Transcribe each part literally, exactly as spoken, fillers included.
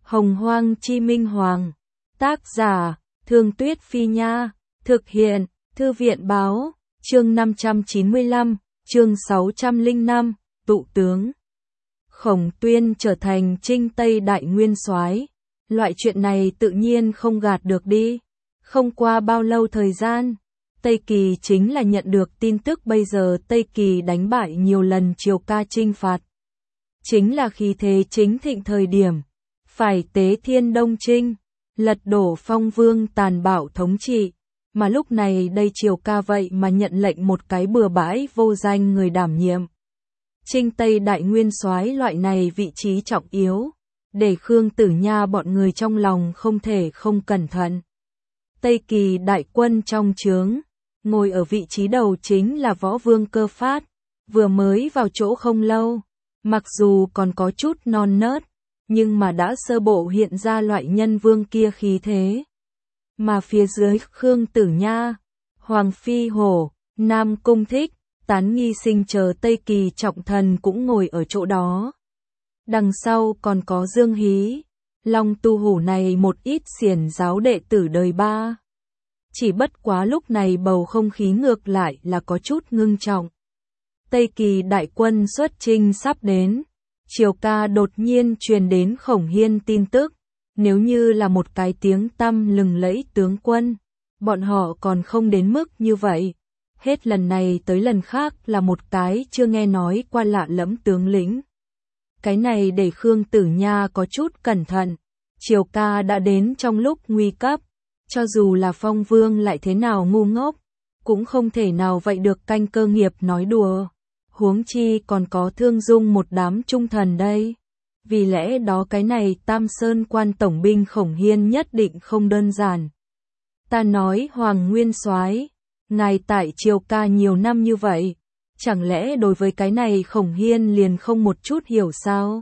Hồng Hoang Chi Minh Hoàng. Tác giả, Thương Tuyết Phi Nha. Thực hiện, Thư viện Báo. Chương năm trăm chín mươi lăm, chương sáu trăm lẻ năm, tụ tướng. Khổng Tuyên trở thành Trinh Tây Đại Nguyên Soái. Loại chuyện này tự nhiên không gạt được đi. Không qua bao lâu thời gian, Tây Kỳ chính là nhận được tin tức bây giờ Tây Kỳ đánh bại nhiều lần Triều Ca chinh phạt. Chính là khí thế chính thịnh thời điểm, phải tế thiên đông trinh, lật đổ Phong Vương tàn bạo thống trị, mà lúc này đây Triều Ca vậy mà nhận lệnh một cái bừa bãi vô danh người đảm nhiệm. Trinh Tây Đại Nguyên Soái loại này vị trí trọng yếu, để Khương Tử Nha bọn người trong lòng không thể không cẩn thận. Tây Kỳ đại quân trong trướng, ngồi ở vị trí đầu chính là Võ Vương Cơ Phát, vừa mới vào chỗ không lâu, mặc dù còn có chút non nớt, nhưng mà đã sơ bộ hiện ra loại nhân vương kia khí thế. Mà phía dưới Khương Tử Nha, Hoàng Phi Hổ, Nam Cung Thích, Tán Nghi Sinh chờ Tây Kỳ trọng thần cũng ngồi ở chỗ đó. Đằng sau còn có Dương Hí, Long Tu Hổ này một ít xiển giáo đệ tử đời ba. Chỉ bất quá lúc này bầu không khí ngược lại là có chút ngưng trọng. Tây Kỳ đại quân xuất chinh sắp đến, Triều Ca đột nhiên truyền đến Khổng Hiên tin tức, nếu như là một cái tiếng tăm lừng lẫy tướng quân, bọn họ còn không đến mức như vậy. Hết lần này tới lần khác là một cái chưa nghe nói qua lạ lẫm tướng lĩnh. Cái này để Khương Tử Nha có chút cẩn thận, Triều Ca đã đến trong lúc nguy cấp, cho dù là Phong Vương lại thế nào ngu ngốc, cũng không thể nào vậy được canh cơ nghiệp nói đùa. Huống chi còn có Thương Dung một đám trung thần đây. Vì lẽ đó cái này Tam Sơn quan tổng binh Khổng Hiên nhất định không đơn giản. Ta nói Hoàng Nguyên Soái, ngài tại Triều Ca nhiều năm như vậy, chẳng lẽ đối với cái này Khổng Hiên liền không một chút hiểu sao?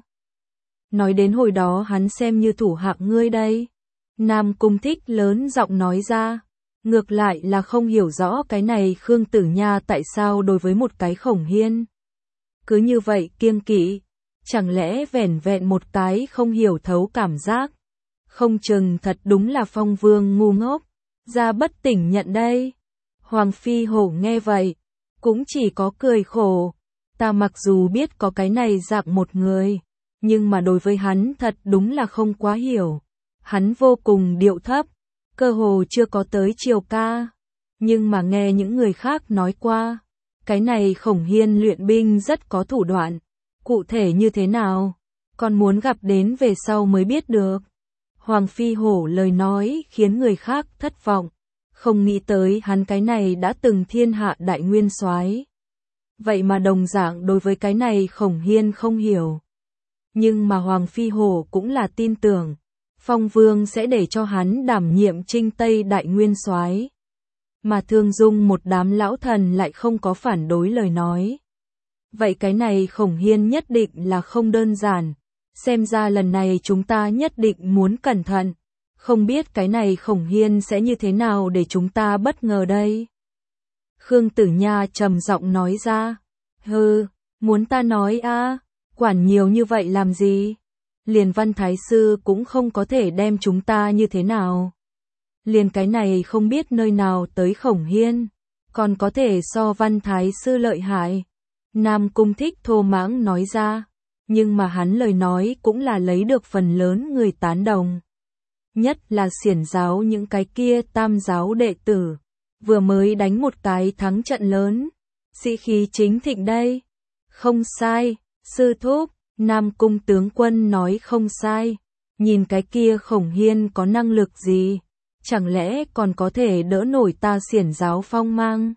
Nói đến hồi đó hắn xem như thủ hạng ngươi đây. Nam Cung Thích lớn giọng nói ra. Ngược lại là không hiểu rõ cái này Khương Tử Nha tại sao đối với một cái Khổng Hiên cứ như vậy kiêng kỵ, chẳng lẽ vẻn vẹn một cái không hiểu thấu cảm giác, không chừng thật đúng là Phong Vương ngu ngốc, ra bất tỉnh nhận đây. Hoàng Phi Hổ nghe vậy, cũng chỉ có cười khổ, ta mặc dù biết có cái này dạng một người, nhưng mà đối với hắn thật đúng là không quá hiểu, hắn vô cùng điệu thấp, cơ hồ chưa có tới Triều Ca, nhưng mà nghe những người khác nói qua, cái này Khổng Hiên luyện binh rất có thủ đoạn, cụ thể như thế nào, còn muốn gặp đến về sau mới biết được. Hoàng Phi Hổ lời nói khiến người khác thất vọng, không nghĩ tới hắn cái này đã từng thiên hạ đại nguyên soái, vậy mà đồng dạng đối với cái này Khổng Hiên không hiểu. Nhưng mà Hoàng Phi Hổ cũng là tin tưởng, Phong Vương sẽ để cho hắn đảm nhiệm Trinh Tây Đại Nguyên Soái. Mà Thương Dung một đám lão thần lại không có phản đối lời nói. Vậy cái này Khổng Hiên nhất định là không đơn giản, xem ra lần này chúng ta nhất định muốn cẩn thận, không biết cái này Khổng Hiên sẽ như thế nào để chúng ta bất ngờ đây. Khương Tử Nha trầm giọng nói ra, hừ, muốn ta nói a, à, quản nhiều như vậy làm gì, liền Văn Thái Sư cũng không có thể đem chúng ta như thế nào. Liền cái này không biết nơi nào tới Khổng Hiên, còn có thể so Văn Thái Sư lợi hại. Nam Cung Thích thô mãng nói ra, nhưng mà hắn lời nói cũng là lấy được phần lớn người tán đồng. Nhất là xiển giáo những cái kia tam giáo đệ tử, vừa mới đánh một cái thắng trận lớn, sĩ khí chính thịnh đây. Không sai, sư thúc, Nam Cung tướng quân nói không sai, nhìn cái kia Khổng Hiên có năng lực gì, chẳng lẽ còn có thể đỡ nổi ta xiển giáo phong mang.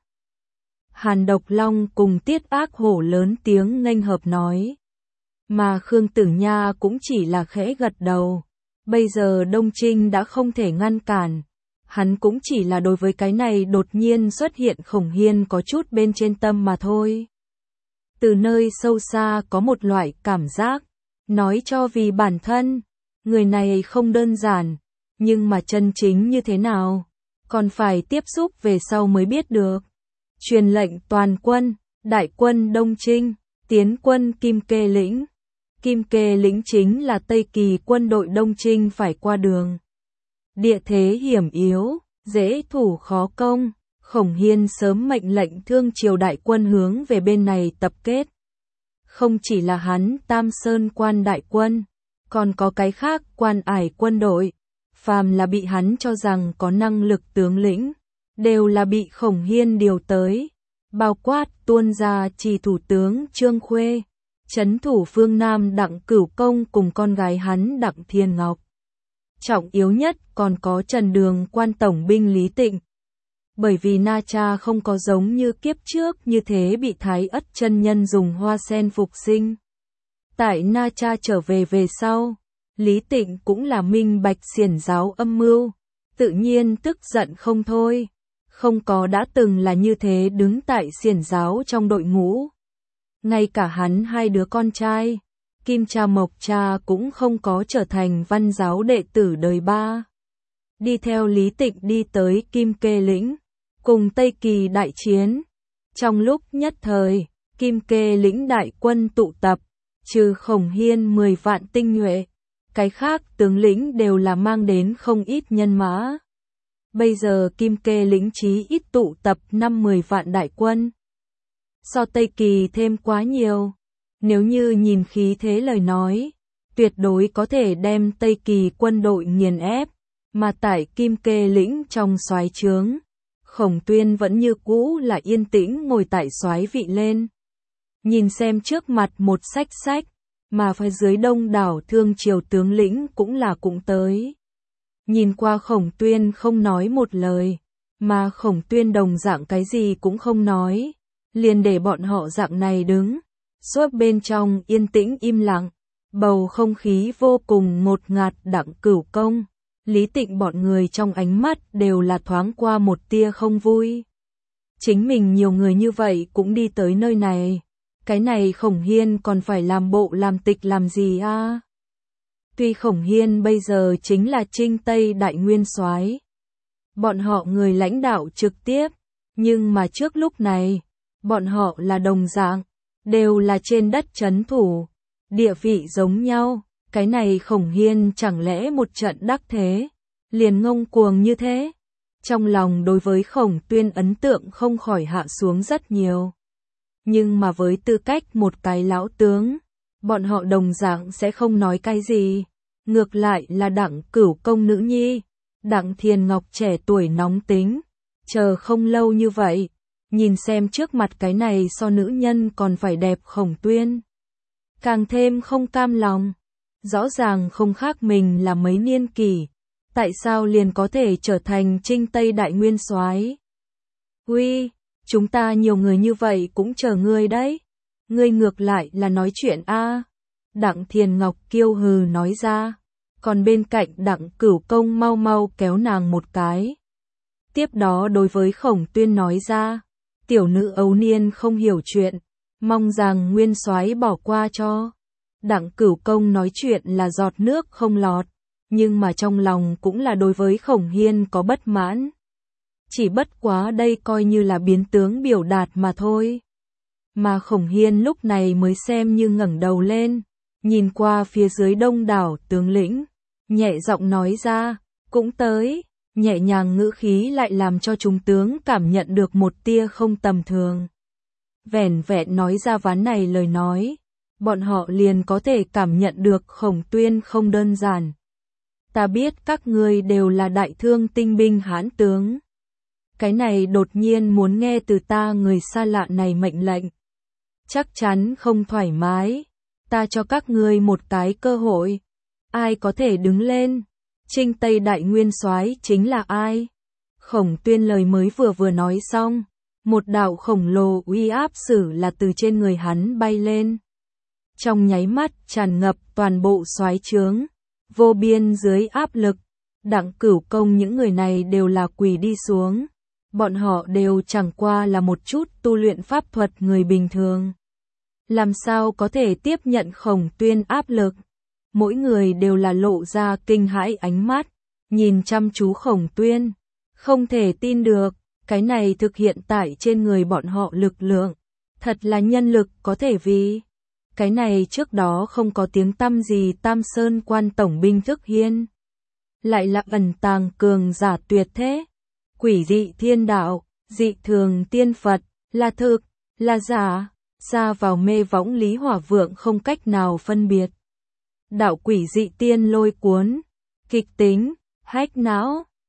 Hàn Độc Long cùng Tiết Ác Hổ lớn tiếng nghênh hợp nói. Mà Khương Tử Nha cũng chỉ là khẽ gật đầu. Bây giờ Đông Trinh đã không thể ngăn cản. Hắn cũng chỉ là đối với cái này đột nhiên xuất hiện Khổng Hiên có chút bên trên tâm mà thôi. Từ nơi sâu xa có một loại cảm giác, nói cho vì bản thân, người này không đơn giản, nhưng mà chân chính như thế nào, còn phải tiếp xúc về sau mới biết được. Truyền lệnh toàn quân, đại quân Đông Trinh, tiến quân Kim Kê Lĩnh. Kim Kê lĩnh chính là Tây Kỳ quân đội Đông Trinh phải qua đường. Địa thế hiểm yếu, dễ thủ khó công, Khổng Hiên sớm mệnh lệnh thương triều đại quân hướng về bên này tập kết. Không chỉ là hắn Tam Sơn quan đại quân, còn có cái khác quan ải quân đội, phàm là bị hắn cho rằng có năng lực tướng lĩnh, đều là bị Khổng Hiên điều tới, bao quát Tuôn Gia Trì thủ tướng Trương Khuê, trấn thủ phương Nam Đặng Cửu Công cùng con gái hắn Đặng Thiên Ngọc. Trọng yếu nhất còn có Trần Đường quan tổng binh Lý Tịnh. Bởi vì Na Cha không có giống như kiếp trước như thế bị Thái Ất chân nhân dùng hoa sen phục sinh. Tại Na Cha trở về về sau, Lý Tịnh cũng là minh bạch xiển giáo âm mưu, tự nhiên tức giận không thôi, không có đã từng là như thế đứng tại xiển giáo trong đội ngũ. Ngay cả hắn hai đứa con trai, Kim Cha Mộc Cha cũng không có trở thành văn giáo đệ tử đời ba. Đi theo Lý Tịnh đi tới Kim Kê lĩnh, cùng Tây Kỳ đại chiến. Trong lúc nhất thời, Kim Kê lĩnh đại quân tụ tập, trừ Khổng Hiên mười vạn tinh nhuệ, cái khác tướng lĩnh đều là mang đến không ít nhân mã. Bây giờ Kim Kê lĩnh chí ít tụ tập năm mười vạn đại quân. So Tây Kỳ thêm quá nhiều. Nếu như nhìn khí thế lời nói, tuyệt đối có thể đem Tây Kỳ quân đội nghiền ép, mà tại Kim Kê lĩnh trong soái trướng, Khổng Tuyên vẫn như cũ là yên tĩnh ngồi tại soái vị lên. Nhìn xem trước mặt một sách sách, mà phía dưới đông đảo thương triều tướng lĩnh cũng là cũng tới. Nhìn qua Khổng Tuyên không nói một lời, mà Khổng Tuyên đồng dạng cái gì cũng không nói, liền để bọn họ dạng này đứng. Suốt bên trong yên tĩnh im lặng, bầu không khí vô cùng ngột ngạt. Đặng Cửu Công, Lý Tịnh bọn người trong ánh mắt đều là thoáng qua một tia không vui. Chính mình nhiều người như vậy cũng đi tới nơi này, cái này Khổng Hiên còn phải làm bộ làm tịch làm gì a? À? Tuy Khổng Hiên bây giờ chính là Trinh Tây đại nguyên soái, bọn họ người lãnh đạo trực tiếp, nhưng mà trước lúc này, bọn họ là đồng dạng, đều là trên đất trấn thủ, địa vị giống nhau, cái này Khổng Hiên chẳng lẽ một trận đắc thế, liền ngông cuồng như thế. Trong lòng đối với Khổng Tuyên ấn tượng không khỏi hạ xuống rất nhiều. Nhưng mà với tư cách một cái lão tướng, bọn họ đồng dạng sẽ không nói cái gì. Ngược lại là Đặng Cửu Công nữ nhi, Đặng Thiên Ngọc trẻ tuổi nóng tính, chờ không lâu như vậy. Nhìn xem trước mặt cái này so nữ nhân còn phải đẹp Khổng Tuyên. Càng thêm không cam lòng. Rõ ràng không khác mình là mấy niên kỷ. Tại sao liền có thể trở thành Trinh Tây đại nguyên soái? Uy, chúng ta nhiều người như vậy cũng chờ ngươi đấy. Ngươi ngược lại là nói chuyện a. À. Đặng Thiên Ngọc kiêu hừ nói ra. Còn bên cạnh Đặng Cửu Công mau mau kéo nàng một cái. Tiếp đó đối với Khổng Tuyên nói ra. Tiểu nữ ấu niên không hiểu chuyện, mong rằng nguyên soái bỏ qua cho. Đặng Cửu Công nói chuyện là giọt nước không lọt, nhưng mà trong lòng cũng là đối với Khổng Hiên có bất mãn. Chỉ bất quá đây coi như là biến tướng biểu đạt mà thôi. Mà Khổng Hiên lúc này mới xem như ngẩng đầu lên, nhìn qua phía dưới đông đảo tướng lĩnh, nhẹ giọng nói ra, cũng tới. Nhẹ nhàng ngữ khí lại làm cho chúng tướng cảm nhận được một tia không tầm thường. Vẻn vẹn nói ra ván này lời nói, bọn họ liền có thể cảm nhận được Khổng Tuyên không đơn giản. Ta biết các ngươi đều là đại thương tinh binh hãn tướng. Cái này đột nhiên muốn nghe từ ta người xa lạ này mệnh lệnh. Chắc chắn không thoải mái. Ta cho các ngươi một cái cơ hội. Ai có thể đứng lên? Trinh Tây đại nguyên soái chính là ai? Khổng Tuyên lời mới vừa vừa nói xong, một đạo khổng lồ uy áp sử là từ trên người hắn bay lên. Trong nháy mắt tràn ngập toàn bộ soái trướng, vô biên dưới áp lực, Đặng Cửu Công những người này đều là quỳ đi xuống. Bọn họ đều chẳng qua là một chút tu luyện pháp thuật người bình thường. Làm sao có thể tiếp nhận Khổng Tuyên áp lực? Mỗi người đều là lộ ra kinh hãi ánh mắt, nhìn chăm chú Khổng Tuyên, không thể tin được, cái này thực hiện tại trên người bọn họ lực lượng, thật là nhân lực có thể vì Cái này trước đó không có tiếng tăm gì Tam Sơn quan tổng binh thức hiên. Lại là ẩn tàng cường giả tuyệt thế. Quỷ dị thiên đạo, dị thường tiên Phật, là thực, là giả, ra vào mê võng Lý Hỏa Vượng không cách nào phân biệt. Đạo quỷ dị tiên lôi cuốn, kịch tính, hách não,